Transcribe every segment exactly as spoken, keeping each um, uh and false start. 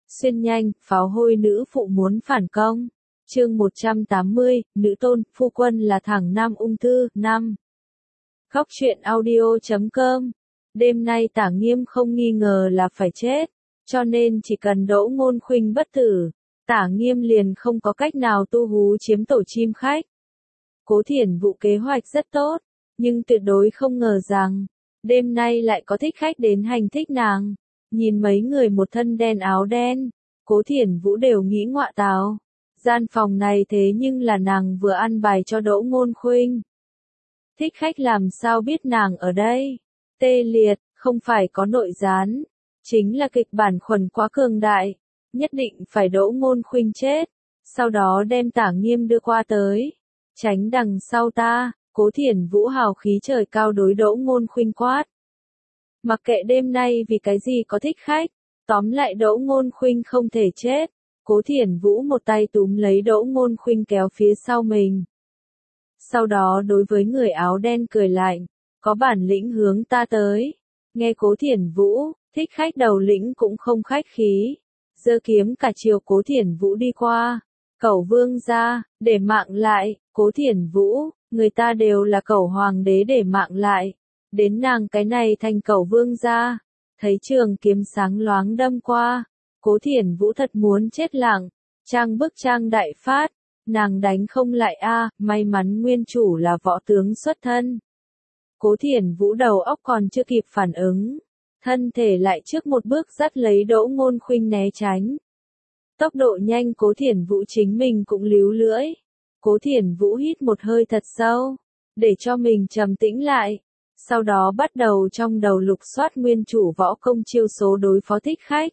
Xuyên nhanh, pháo hôi nữ phụ muốn phản công. Chương một trăm tám mươi, nữ tôn, phu quân là thằng nam ung thư, năm. Góc truyện audio chấm com. Đêm nay Tả Nghiêm không nghi ngờ là phải chết, cho nên chỉ cần Đỗ Ngôn Khuynh bất tử, Tả Nghiêm liền không có cách nào tu hú chiếm tổ chim khách. Cố Thiển Vũ kế hoạch rất tốt, nhưng tuyệt đối không ngờ rằng, đêm nay lại có thích khách đến hành thích nàng. Nhìn mấy người một thân đen áo đen, Cố Thiển Vũ đều nghĩ ngọa tào. Gian phòng này thế nhưng là nàng vừa ăn bài cho Đỗ Ngôn Khuynh. Thích khách làm sao biết nàng ở đây? Tê liệt, không phải có nội gián, chính là kịch bản khuẩn quá cường đại, nhất định phải Đỗ Ngôn Khuynh chết, sau đó đem Tả Nghiêm đưa qua tới, tránh đằng sau ta. Cố Thiển Vũ hào khí trời cao đối Đỗ Ngôn Khuynh quát. Mặc kệ đêm nay vì cái gì có thích khách, tóm lại Đỗ Ngôn Khuynh không thể chết. Cố Thiển Vũ một tay túm lấy Đỗ Ngôn Khuynh kéo phía sau mình. Sau đó đối với người áo đen cười lạnh, có bản lĩnh hướng ta tới. Nghe Cố Thiển Vũ, thích khách đầu lĩnh cũng không khách khí, giơ kiếm cả chiều Cố Thiển Vũ đi qua. Cẩu vương gia, để mạng lại. Cố Thiển Vũ, người ta đều là cẩu hoàng đế để mạng lại. Đến nàng cái này thành cẩu vương gia, thấy trường kiếm sáng loáng đâm qua, Cố Thiển Vũ thật muốn chết lặng, trang bức trang đại phát, nàng đánh không lại a, may mắn nguyên chủ là võ tướng xuất thân. Cố Thiển Vũ đầu óc còn chưa kịp phản ứng, thân thể lại trước một bước dắt lấy Đỗ Ngôn Khuynh né tránh. Tốc độ nhanh Cố Thiển Vũ chính mình cũng líu lưỡi. Cố Thiển Vũ hít một hơi thật sâu, để cho mình trầm tĩnh lại. Sau đó bắt đầu trong đầu lục soát nguyên chủ võ công chiêu số đối phó thích khách.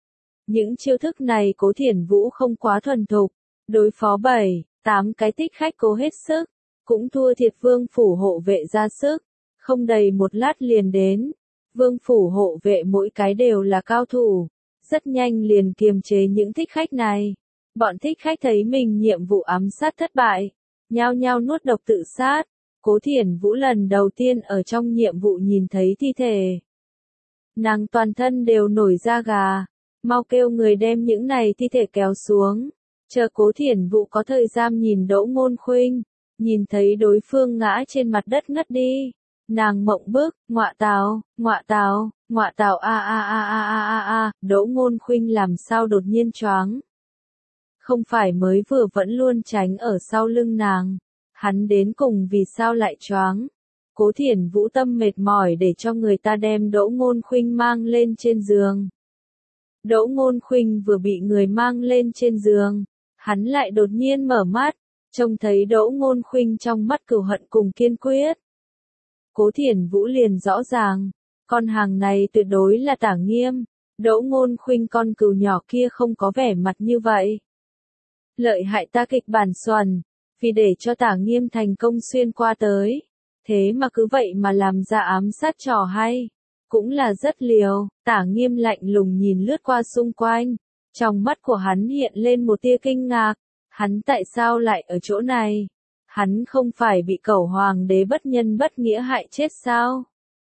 Những chiêu thức này Cố Thiển Vũ không quá thuần thục, đối phó bảy, tám cái thích khách cố hết sức, cũng thua thiệt Vương phủ hộ vệ ra sức, không đầy một lát liền đến. Vương phủ hộ vệ mỗi cái đều là cao thủ, rất nhanh liền kiềm chế những thích khách này. Bọn thích khách thấy mình nhiệm vụ ám sát thất bại, nhao nhao nuốt độc tự sát. Cố Thiển Vũ lần đầu tiên ở trong nhiệm vụ nhìn thấy thi thể. Nàng toàn thân đều nổi da gà, mau kêu người đem những này thi thể kéo xuống. Chờ Cố Thiển Vũ có thời gian nhìn Đỗ Ngôn Khuynh, nhìn thấy đối phương ngã trên mặt đất ngất đi. Nàng mộng bức, ngọa tào, ngọa tào, ngọa tào a a a a a a a, Đỗ Ngôn Khuynh làm sao đột nhiên choáng. Không phải mới vừa vẫn luôn tránh ở sau lưng nàng. Hắn đến cùng vì sao lại choáng? Cố Thiển Vũ tâm mệt mỏi để cho người ta đem Đỗ Ngôn Khuynh mang lên trên giường. Đỗ Ngôn Khuynh vừa bị người mang lên trên giường, hắn lại đột nhiên mở mắt, trông thấy Đỗ Ngôn Khuynh trong mắt cừu hận cùng kiên quyết. Cố Thiển Vũ liền rõ ràng, con hàng này tuyệt đối là Tả Nghiêm. Đỗ Ngôn Khuynh con cừu nhỏ kia không có vẻ mặt như vậy. Lợi hại ta kịch bản xuẩn, vì để cho Tả Nghiêm thành công xuyên qua tới, thế mà cứ vậy mà làm ra ám sát trò hay, cũng là rất liều. Tả Nghiêm lạnh lùng nhìn lướt qua xung quanh, trong mắt của hắn hiện lên một tia kinh ngạc, hắn tại sao lại ở chỗ này? Hắn không phải bị cẩu hoàng đế bất nhân bất nghĩa hại chết sao?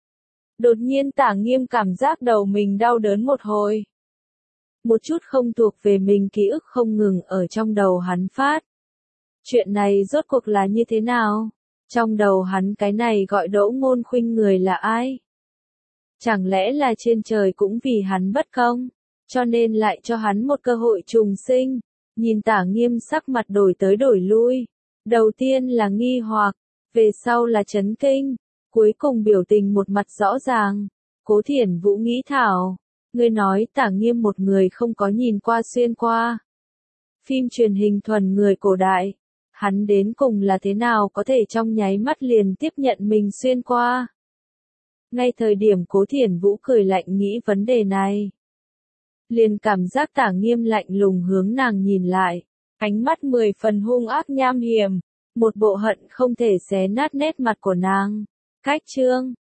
Đột nhiên Tả Nghiêm cảm giác đầu mình đau đớn một hồi. Một chút không thuộc về mình ký ức không ngừng ở trong đầu hắn phát. Chuyện này rốt cuộc là như thế nào? Trong đầu hắn cái này gọi Đỗ Ngôn Khuynh người là ai? Chẳng lẽ là trên trời cũng vì hắn bất công, cho nên lại cho hắn một cơ hội trùng sinh? Nhìn Tả Nghiêm sắc mặt đổi tới đổi lui. Đầu tiên là nghi hoặc, về sau là chấn kinh, cuối cùng biểu tình một mặt rõ ràng. Cố Thiển Vũ nghĩ thảo, ngươi nói Tả Nghiêm một người không có nhìn qua xuyên qua. Phim truyền hình thuần người cổ đại. Hắn đến cùng là thế nào có thể trong nháy mắt liền tiếp nhận mình xuyên qua? Ngay thời điểm Cố Thiển Vũ cười lạnh nghĩ vấn đề này, liền cảm giác Tả Nghiêm lạnh lùng hướng nàng nhìn lại, ánh mắt mười phần hung ác nham hiểm, một bộ hận không thể xé nát nét mặt của nàng. Cách chương